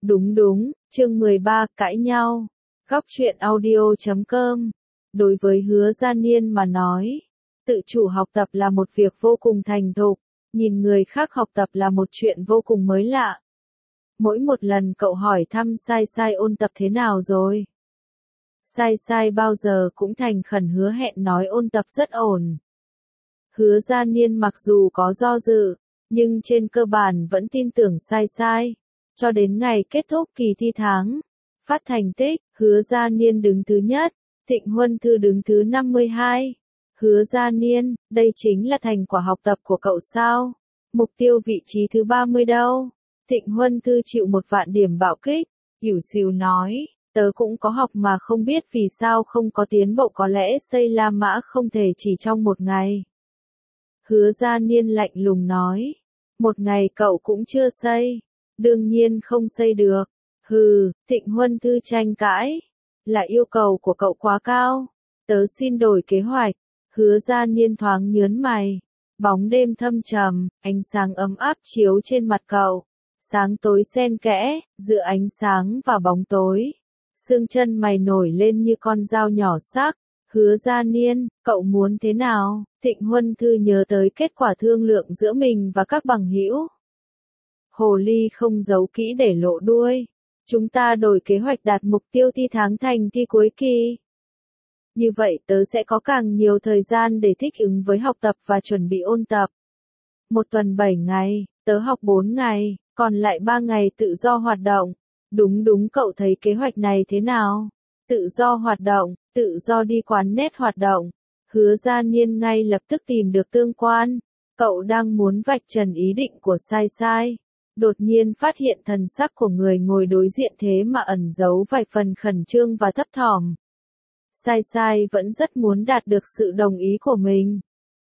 Đúng đúng, chương 13, cãi nhau. Góc truyện audio.com. Đối với Hứa Gia Niên mà nói, tự chủ học tập là một việc vô cùng thành thục, nhìn người khác học tập là một chuyện vô cùng mới lạ. Mỗi một lần cậu hỏi thăm Sai Sai ôn tập thế nào rồi. Sai Sai bao giờ cũng thành khẩn hứa hẹn nói ôn tập rất ổn. Hứa Gia Niên mặc dù có do dự, nhưng trên cơ bản vẫn tin tưởng Sai Sai. Cho đến ngày kết thúc kỳ thi tháng, phát thành tích, Hứa Gia Niên đứng thứ nhất, Thịnh Huân Thư đứng thứ 52. Hứa Gia Niên, đây chính là thành quả học tập của cậu sao? Mục tiêu vị trí thứ 30 đâu? Thịnh Huân Thư chịu 1.000.000 điểm bạo kích, ỉu xìu nói, tớ cũng có học mà không biết vì sao không có tiến bộ, có lẽ xây La Mã không thể chỉ trong một ngày. Hứa Gia Niên lạnh lùng nói, một ngày cậu cũng chưa xây. Đương nhiên không xây được. Hừ, Thịnh Huân Thư tranh cãi. Là yêu cầu của cậu quá cao. Tớ xin đổi kế hoạch. Hứa Gia Niên thoáng nhớn mày. Bóng đêm thâm trầm, ánh sáng ấm áp chiếu trên mặt cậu. Sáng tối xen kẽ, giữa ánh sáng và bóng tối. Xương chân mày nổi lên như con dao nhỏ sắc. Hứa Gia Niên, cậu muốn thế nào? Thịnh Huân Thư nhớ tới kết quả thương lượng giữa mình và các bằng hữu. Hồ ly không giấu kỹ để lộ đuôi. Chúng ta đổi kế hoạch đạt mục tiêu thi tháng thành thi cuối kỳ. Như vậy tớ sẽ có càng nhiều thời gian để thích ứng với học tập và chuẩn bị ôn tập. Một tuần 7 ngày, tớ học 4 ngày, còn lại 3 ngày tự do hoạt động. Đúng đúng, cậu thấy kế hoạch này thế nào? Tự do hoạt động, tự do đi quán net hoạt động. Hứa Gia Niên ngay lập tức tìm được tương quan. Cậu đang muốn vạch trần ý định của Sai Sai. Đột nhiên phát hiện thần sắc của người ngồi đối diện thế mà ẩn giấu vài phần khẩn trương và thấp thỏm. Sai Sai vẫn rất muốn đạt được sự đồng ý của mình.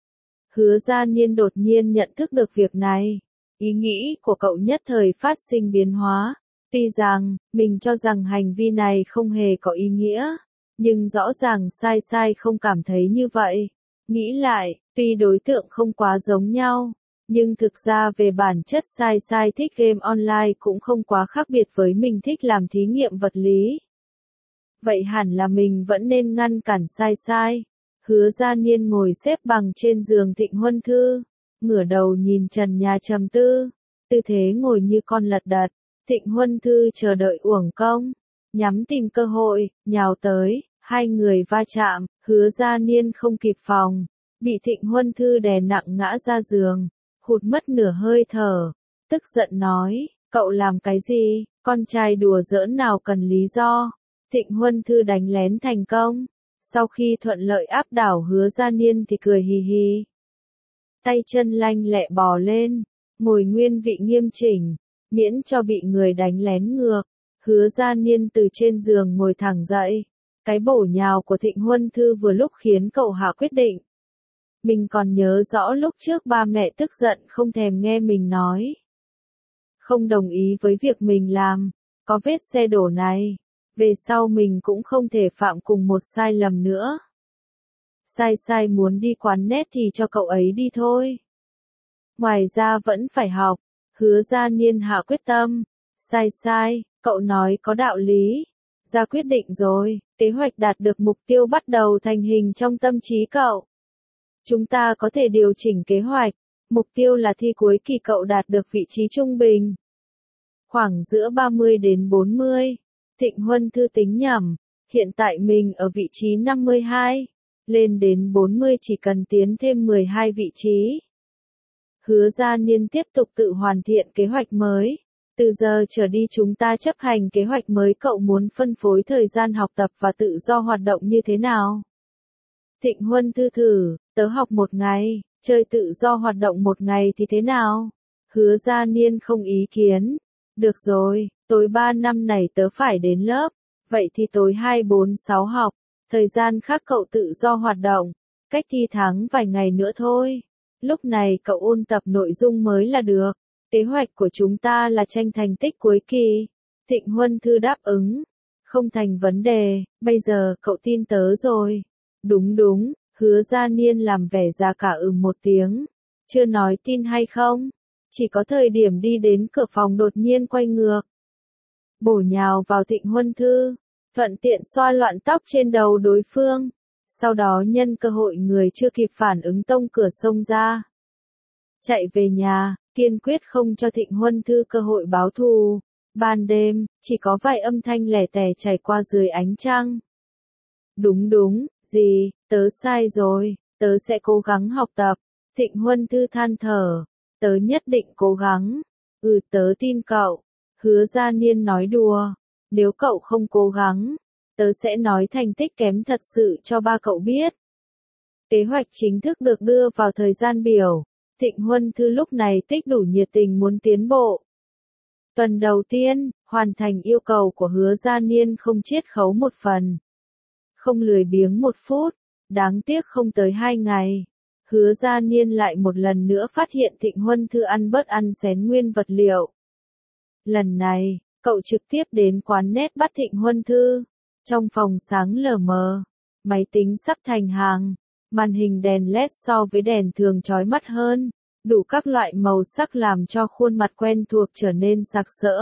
Hứa Gia Niên đột nhiên nhận thức được việc này. Ý nghĩ của cậu nhất thời phát sinh biến hóa. Tuy rằng, mình cho rằng hành vi này không hề có ý nghĩa. Nhưng rõ ràng Sai Sai không cảm thấy như vậy. Nghĩ lại, tuy đối tượng không quá giống nhau. Nhưng thực ra về bản chất Sai Sai thích game online cũng không quá khác biệt với mình thích làm thí nghiệm vật lý. Vậy hẳn là mình vẫn nên ngăn cản Sai Sai. Hứa Gia Niên ngồi xếp bằng trên giường Thịnh Huân Thư, ngửa đầu nhìn trần nhà trầm tư, tư thế ngồi như con lật đật. Thịnh Huân Thư chờ đợi uổng công, nhắm tìm cơ hội, nhào tới, hai người va chạm, Hứa Gia Niên không kịp phòng, bị Thịnh Huân Thư đè nặng ngã ra giường. Hụt mất nửa hơi thở, tức giận nói, cậu làm cái gì, con trai đùa giỡn nào cần lý do. Thịnh Huân Thư đánh lén thành công, sau khi thuận lợi áp đảo Hứa Gia Niên thì cười hì hì. Tay chân lanh lẹ bò lên, ngồi nguyên vị nghiêm chỉnh, miễn cho bị người đánh lén ngược. Hứa Gia Niên từ trên giường ngồi thẳng dậy, cái bổ nhào của Thịnh Huân Thư vừa lúc khiến cậu hạ quyết định. Mình còn nhớ rõ lúc trước ba mẹ tức giận không thèm nghe mình nói. Không đồng ý với việc mình làm, có vết xe đổ này. Về sau mình cũng không thể phạm cùng một sai lầm nữa. Sai Sai muốn đi quán net thì cho cậu ấy đi thôi. Ngoài ra vẫn phải học. Hứa Gia Niên hạ quyết tâm. Sai Sai, cậu nói có đạo lý. Ra quyết định rồi, kế hoạch đạt được mục tiêu bắt đầu thành hình trong tâm trí cậu. Chúng ta có thể điều chỉnh kế hoạch. Mục tiêu là thi cuối kỳ cậu đạt được vị trí trung bình. Khoảng giữa 30 đến 40. Thịnh Huân Thư tính nhẩm. Hiện tại mình ở vị trí 52. Lên đến 40 chỉ cần tiến thêm 12 vị trí. Hứa Gia Niên tiếp tục tự hoàn thiện kế hoạch mới. Từ giờ trở đi chúng ta chấp hành kế hoạch mới, cậu muốn phân phối thời gian học tập và tự do hoạt động như thế nào? Thịnh Huân Thư thử, tớ học 1 ngày, chơi tự do hoạt động 1 ngày thì thế nào? Hứa Gia Niên không ý kiến. Được rồi, tối 3 năm này tớ phải đến lớp, vậy thì tối 2, 4, 6 học, thời gian khác cậu tự do hoạt động, cách thi tháng vài ngày nữa thôi. Lúc này cậu ôn tập nội dung mới là được. Kế hoạch của chúng ta là tranh thành tích cuối kỳ. Thịnh Huân Thư đáp ứng. Không thành vấn đề, bây giờ cậu tin tớ rồi. Đúng đúng, Hứa Gia Niên làm vẻ già cả một tiếng. Chưa nói tin hay không? Chỉ có thời điểm đi đến cửa phòng đột nhiên quay ngược. bổ nhào vào Thịnh Huân Thư, thuận tiện xoa loạn tóc trên đầu đối phương. Sau đó nhân cơ hội người chưa kịp phản ứng tông cửa xông ra. Chạy về nhà, kiên quyết không cho Thịnh Huân Thư cơ hội báo thù. Ban đêm, chỉ có vài âm thanh lẻ tẻ chảy qua dưới ánh trăng. Đúng đúng, gì, tớ sai rồi, tớ sẽ cố gắng học tập. Thịnh Huân Thư than thở, tớ nhất định cố gắng. Tớ tin cậu. Hứa Gia Niên nói đùa, nếu cậu không cố gắng, tớ sẽ nói thành tích kém thật sự cho ba cậu biết. Kế hoạch chính thức được đưa vào thời gian biểu. Thịnh Huân Thư lúc này tích đủ nhiệt tình muốn tiến bộ. Tuần đầu tiên, hoàn thành yêu cầu của Hứa Gia Niên không chiết khấu một phần. Không lười biếng một phút, đáng tiếc không tới 2 ngày. Hứa Gia Niên lại một lần nữa phát hiện Thịnh Huân Thư ăn bớt ăn xén nguyên vật liệu. Lần này, cậu trực tiếp đến quán net bắt Thịnh Huân Thư. Trong phòng sáng lờ mờ, máy tính sắp thành hàng, màn hình đèn LED so với đèn thường chói mắt hơn, đủ các loại màu sắc làm cho khuôn mặt quen thuộc trở nên sặc sỡ.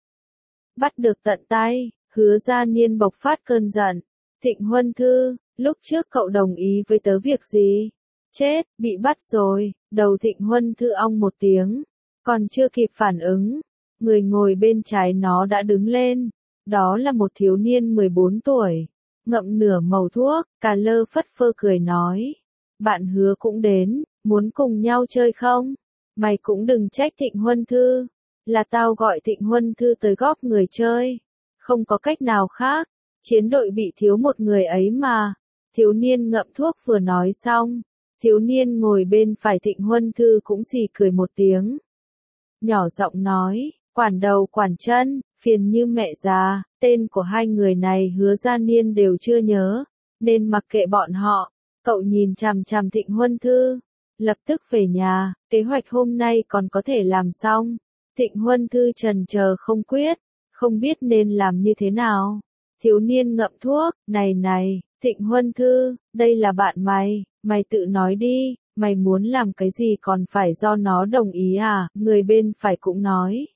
Bắt được tận tay, Hứa Gia Niên bộc phát cơn giận. Thịnh Huân Thư, lúc trước cậu đồng ý với tớ việc gì? Chết, bị bắt rồi. Đầu Thịnh Huân Thư ong một tiếng, còn chưa kịp phản ứng, người ngồi bên trái nó đã đứng lên. Đó là một thiếu niên 14 tuổi, ngậm nửa mẩu thuốc, cà lơ phất phơ cười nói. Bạn Hứa cũng đến, muốn cùng nhau chơi không? Mày cũng đừng trách Thịnh Huân Thư, là tao gọi Thịnh Huân Thư tới góp người chơi. Không có cách nào khác, chiến đội bị thiếu một người ấy mà. Thiếu niên ngậm thuốc vừa nói xong, thiếu niên ngồi bên phải Thịnh Huân Thư cũng xì cười một tiếng. Nhỏ giọng nói, quản đầu quản chân, phiền như mẹ già, tên của hai người này Hứa Gia Niên đều chưa nhớ, nên mặc kệ bọn họ. Cậu nhìn chằm chằm Thịnh Huân Thư, lập tức về nhà, kế hoạch hôm nay còn có thể làm xong. Thịnh Huân Thư chần chờ không quyết, không biết nên làm như thế nào. Thiếu niên ngậm thuốc, này, Thịnh Huân Thư, đây là bạn mày, mày tự nói đi, mày muốn làm cái gì còn phải do nó đồng ý à? Người bên phải cũng nói.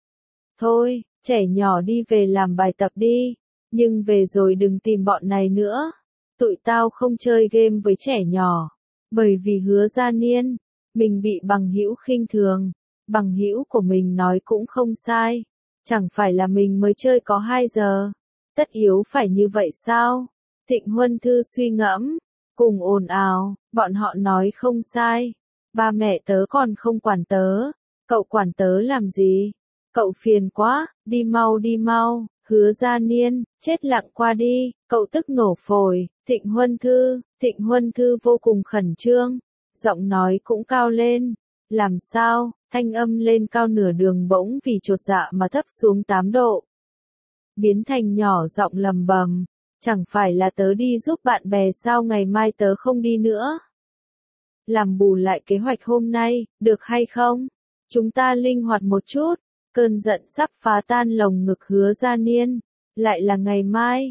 Thôi, trẻ nhỏ đi về làm bài tập đi, nhưng về rồi đừng tìm bọn này nữa. Tụi tao không chơi game với trẻ nhỏ, bởi vì Hứa Gia Niên, mình bị bằng hữu khinh thường. Bằng hữu của mình nói cũng không sai, chẳng phải là mình mới chơi có 2 giờ. Tất yếu phải như vậy sao? Thịnh Huân Thư suy ngẫm, cùng ồn ào, bọn họ nói không sai. Ba mẹ tớ còn không quản tớ, cậu quản tớ làm gì? Cậu phiền quá, đi mau. Hứa Gia Niên, chết lặng qua đi, cậu tức nổ phổi. Thịnh Huân Thư vô cùng khẩn trương, giọng nói cũng cao lên. Làm sao? Thanh âm lên cao nửa đường bỗng vì chột dạ mà thấp xuống 8 độ. Biến thành nhỏ giọng lầm bầm, chẳng phải là tớ đi giúp bạn bè sao, ngày mai tớ không đi nữa. Làm bù lại kế hoạch hôm nay, được hay không? Chúng ta linh hoạt một chút. Cơn giận sắp phá tan lồng ngực Hứa Gia Niên. Lại là ngày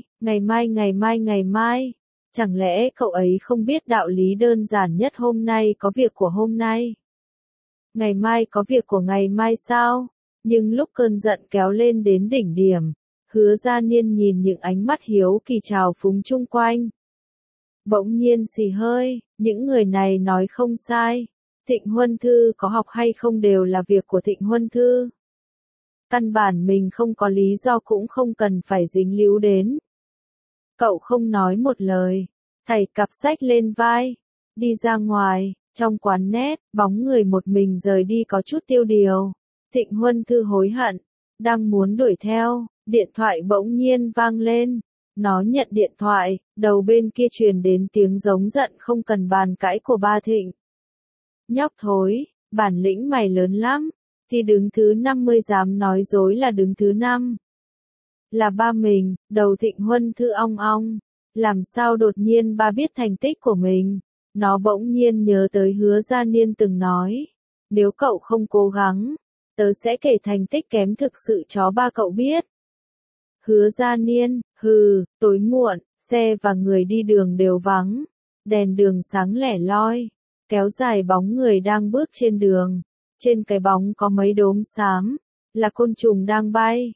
mai. Chẳng lẽ cậu ấy không biết đạo lý đơn giản nhất, hôm nay có việc của hôm nay, ngày mai có việc của ngày mai sao? Nhưng lúc cơn giận kéo lên đến đỉnh điểm, Hứa Gia Niên nhìn những ánh mắt hiếu kỳ trào phúng chung quanh. Bỗng nhiên xì hơi, những người này nói không sai. Thịnh Huân Thư có học hay không đều là việc của Thịnh Huân Thư. Căn bản mình không có lý do cũng không cần phải dính líu đến. Cậu không nói một lời, thảy cặp sách lên vai, đi ra ngoài. Trong quán net, bóng người một mình rời đi có chút tiêu điều. Thịnh Huân Thư hối hận, đang muốn đuổi theo, điện thoại bỗng nhiên vang lên. Nó nhận điện thoại, đầu bên kia truyền đến tiếng giống giận không cần bàn cãi của ba Thịnh. Nhóc thối, bản lĩnh mày lớn lắm, thì đứng thứ 50 dám nói dối là đứng thứ 5. Là ba mình, đầu Thịnh Huân Thư ong ong. Làm sao đột nhiên ba biết thành tích của mình? Nó bỗng nhiên nhớ tới Hứa Gia Niên từng nói, nếu cậu không cố gắng, tớ sẽ kể thành tích kém thực sự cho ba cậu biết. Hứa Gia Niên, tối muộn, xe và người đi đường đều vắng, đèn đường sáng lẻ loi, kéo dài bóng người đang bước trên đường, trên cái bóng có mấy đốm xám, là côn trùng đang bay.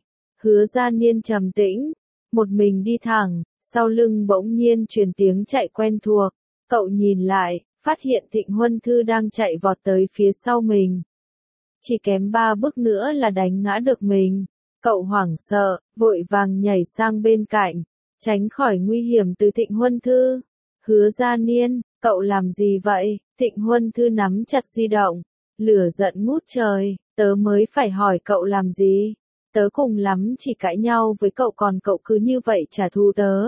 Hứa Gia Niên trầm tĩnh, một mình đi thẳng, sau lưng bỗng nhiên truyền tiếng chạy quen thuộc. Cậu nhìn lại, phát hiện Thịnh Huân Thư đang chạy vọt tới phía sau mình. Chỉ kém 3 bước nữa là đánh ngã được mình. Cậu hoảng sợ, vội vàng nhảy sang bên cạnh, tránh khỏi nguy hiểm từ Thịnh Huân Thư. Hứa Gia Niên, cậu làm gì vậy? Thịnh Huân Thư nắm chặt di động, lửa giận ngút trời, tớ mới phải hỏi cậu làm gì? Tớ cùng lắm chỉ cãi nhau với cậu còn cậu cứ như vậy trả thù tớ.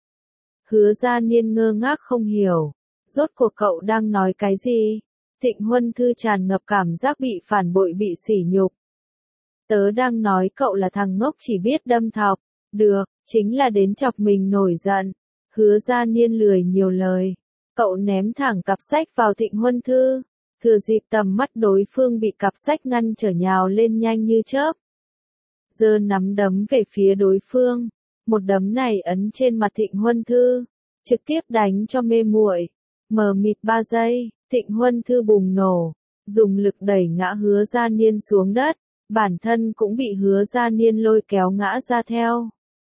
Hứa Gia Niên ngơ ngác không hiểu, rốt cuộc cậu đang nói cái gì? Thịnh Huân Thư tràn ngập cảm giác bị phản bội bị sỉ nhục. Tớ đang nói cậu là thằng ngốc chỉ biết đâm thọc, được, chính là đến chọc mình nổi giận. Hứa Gia Niên lười nhiều lời, cậu ném thẳng cặp sách vào Thịnh Huân Thư, thừa dịp tầm mắt đối phương bị cặp sách ngăn trở nhào lên nhanh như chớp. Giơ nắm đấm về phía đối phương, một đấm này ấn trên mặt Thịnh Huân Thư, trực tiếp đánh cho mê muội. Mờ mịt 3 giây, Thịnh Huân Thư bùng nổ, dùng lực đẩy ngã Hứa Gia Niên xuống đất, bản thân cũng bị Hứa Gia Niên lôi kéo ngã ra theo.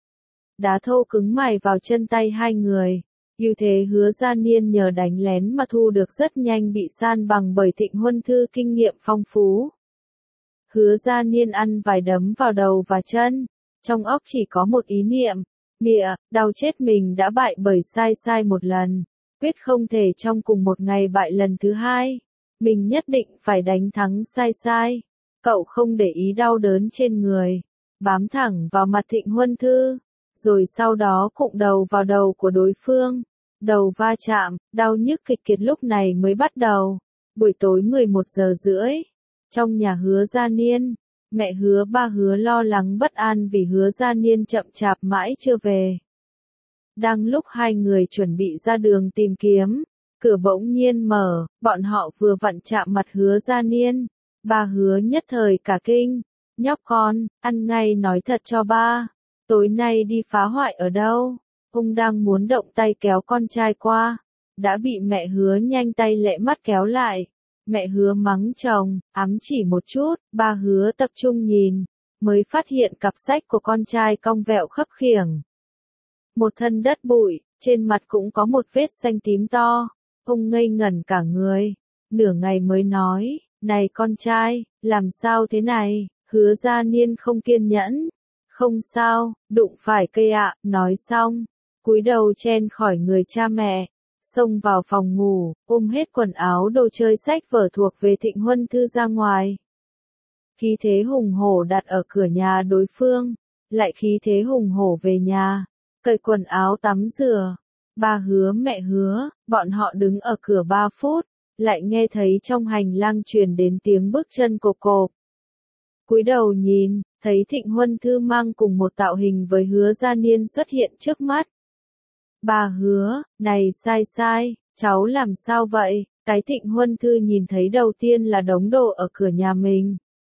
Đá thô cứng mài vào chân tay hai người, ưu thế Hứa Gia Niên nhờ đánh lén mà thu được rất nhanh bị san bằng bởi Thịnh Huân Thư kinh nghiệm phong phú. Hứa Gia Niên ăn vài đấm vào đầu và chân, trong óc chỉ có một ý niệm, mịa, đau chết mình đã bại bởi sai một lần, quyết không thể trong cùng một ngày bại lần thứ hai, mình nhất định phải đánh thắng sai. Cậu không để ý đau đớn trên người, bám thẳng vào mặt Thịnh Huân Thư, rồi sau đó cụng đầu vào đầu của đối phương. Đầu va chạm, đau nhức kịch liệt lúc này mới bắt đầu. Buổi tối 11 giờ rưỡi, trong nhà Hứa Gia Niên, mẹ Hứa ba Hứa lo lắng bất an vì Hứa Gia Niên chậm chạp mãi chưa về. Đang lúc hai người chuẩn bị ra đường tìm kiếm, cửa bỗng nhiên mở, bọn họ vừa vặn chạm mặt Hứa Gia Niên. Ba Hứa nhất thời cả kinh, nhóc con, ăn ngay nói thật cho ba, tối nay đi phá hoại ở đâu? Ông đang muốn động tay kéo con trai qua, đã bị mẹ Hứa nhanh tay lẹ mắt kéo lại. Mẹ Hứa mắng chồng, ám chỉ một chút, ba Hứa tập trung nhìn, mới phát hiện cặp sách của con trai cong vẹo khấp khiểng. Một thân đất bụi, trên mặt cũng có một vết xanh tím to, ông ngây ngẩn cả người, nửa ngày mới nói, này con trai, làm sao thế này? Hứa Gia Niên không kiên nhẫn, không sao, đụng phải cây ạ, nói xong, cúi đầu chen khỏi người cha mẹ, xông vào phòng ngủ, ôm hết quần áo đồ chơi sách vở thuộc về Thịnh Huân Thư ra ngoài. Khí thế hùng hổ đặt ở cửa nhà đối phương, lại khí thế hùng hổ về nhà, cởi quần áo tắm rửa. Ba Hứa mẹ Hứa, bọn họ đứng ở cửa 3 phút, lại nghe thấy trong hành lang truyền đến tiếng bước chân cộp cộp. Cúi đầu nhìn, thấy Thịnh Huân Thư mang cùng một tạo hình với Hứa Gia Niên xuất hiện trước mắt. Bà Hứa, này sai, cháu làm sao vậy? Cái Thịnh Huân Thư nhìn thấy đầu tiên là đống đồ ở cửa nhà mình.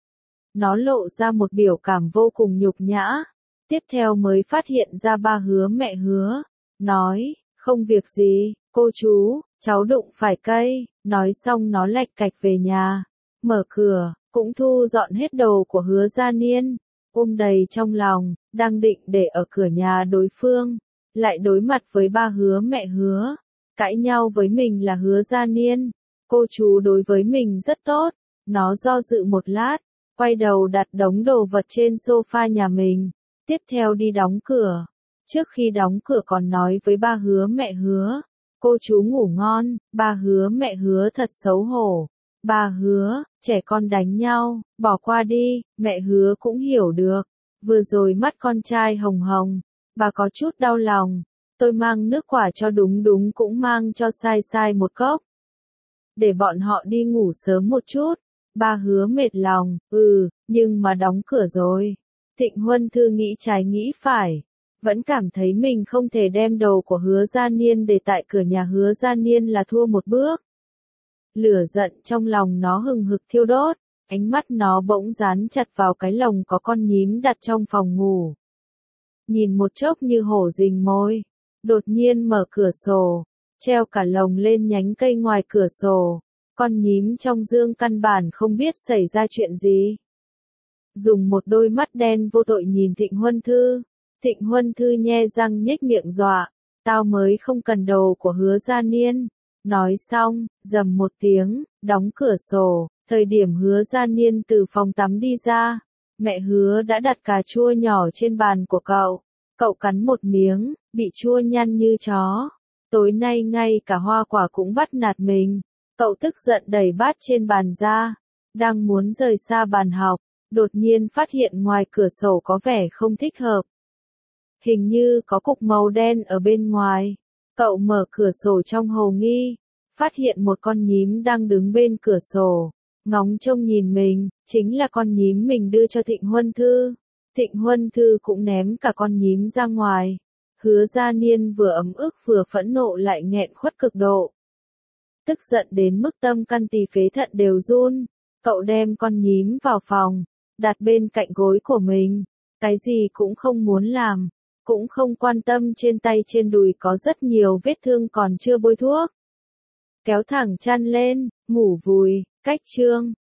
Nó lộ ra một biểu cảm vô cùng nhục nhã. Tiếp theo mới phát hiện ra ba Hứa mẹ Hứa. Nói, không việc gì, cô chú, cháu đụng phải cây. Nói xong nó lạch cạch về nhà. Mở cửa, cũng thu dọn hết đồ của Hứa Gia Niên. Ôm đầy trong lòng, đang định để ở cửa nhà đối phương. Lại đối mặt với ba Hứa mẹ Hứa. Cãi nhau với mình là Hứa Gia Niên. Cô chú đối với mình rất tốt. Nó do dự một lát, quay đầu đặt đống đồ vật trên sofa nhà mình. Tiếp theo đi đóng cửa. Trước khi đóng cửa còn nói với ba Hứa mẹ Hứa. Cô chú ngủ ngon, ba Hứa mẹ Hứa thật xấu hổ. Bà Hứa, trẻ con đánh nhau, bỏ qua đi, mẹ Hứa cũng hiểu được. Vừa rồi mắt con trai hồng hồng, bà có chút đau lòng. Tôi mang nước quả cho đúng cũng mang cho sai một cốc. Để bọn họ đi ngủ sớm một chút. Bà Hứa mệt lòng, nhưng mà đóng cửa rồi. Thịnh Huân Thư nghĩ trái nghĩ phải. Vẫn cảm thấy mình không thể đem đồ của Hứa Gia Niên để tại cửa nhà Hứa Gia Niên là thua một bước. Lửa giận trong lòng nó hừng hực thiêu đốt, ánh mắt nó bỗng dán chặt vào cái lồng có con nhím đặt trong phòng ngủ. Nhìn một chốc như hổ rình mồi, đột nhiên mở cửa sổ, treo cả lồng lên nhánh cây ngoài cửa sổ. Con nhím trong dương căn bản không biết xảy ra chuyện gì. dùng một đôi mắt đen vô tội nhìn Thịnh Huân Thư. Thịnh Huân Thư nhe răng nhếch miệng dọa, tao mới không cần đầu của Hứa Gia Niên. Nói xong, rầm một tiếng, đóng cửa sổ, thời điểm Hứa Gia Niên từ phòng tắm đi ra, mẹ Hứa đã đặt cà chua nhỏ trên bàn của cậu. Cậu cắn một miếng, bị chua nhăn như chó. Tối nay ngay cả Hoa Quả cũng bắt nạt mình. Cậu tức giận đẩy bát trên bàn ra, đang muốn rời xa bàn học, đột nhiên phát hiện ngoài cửa sổ có vẻ không thích hợp. Hình như có cục màu đen ở bên ngoài. Cậu mở cửa sổ trong hồ nghi, phát hiện một con nhím đang đứng bên cửa sổ, ngóng trông nhìn mình, chính là con nhím mình đưa cho Thịnh Huân Thư. Thịnh Huân Thư cũng ném cả con nhím ra ngoài. Hứa Gia Niên vừa ấm ức vừa phẫn nộ lại nghẹn khuất cực độ. Tức giận đến mức tâm căn tỳ phế thận đều run. Cậu đem con nhím vào phòng, đặt bên cạnh gối của mình. Cái gì cũng không muốn làm, cũng không quan tâm trên tay trên đùi có rất nhiều vết thương còn chưa bôi thuốc. Kéo thẳng chăn lên, ngủ vùi, cách chương.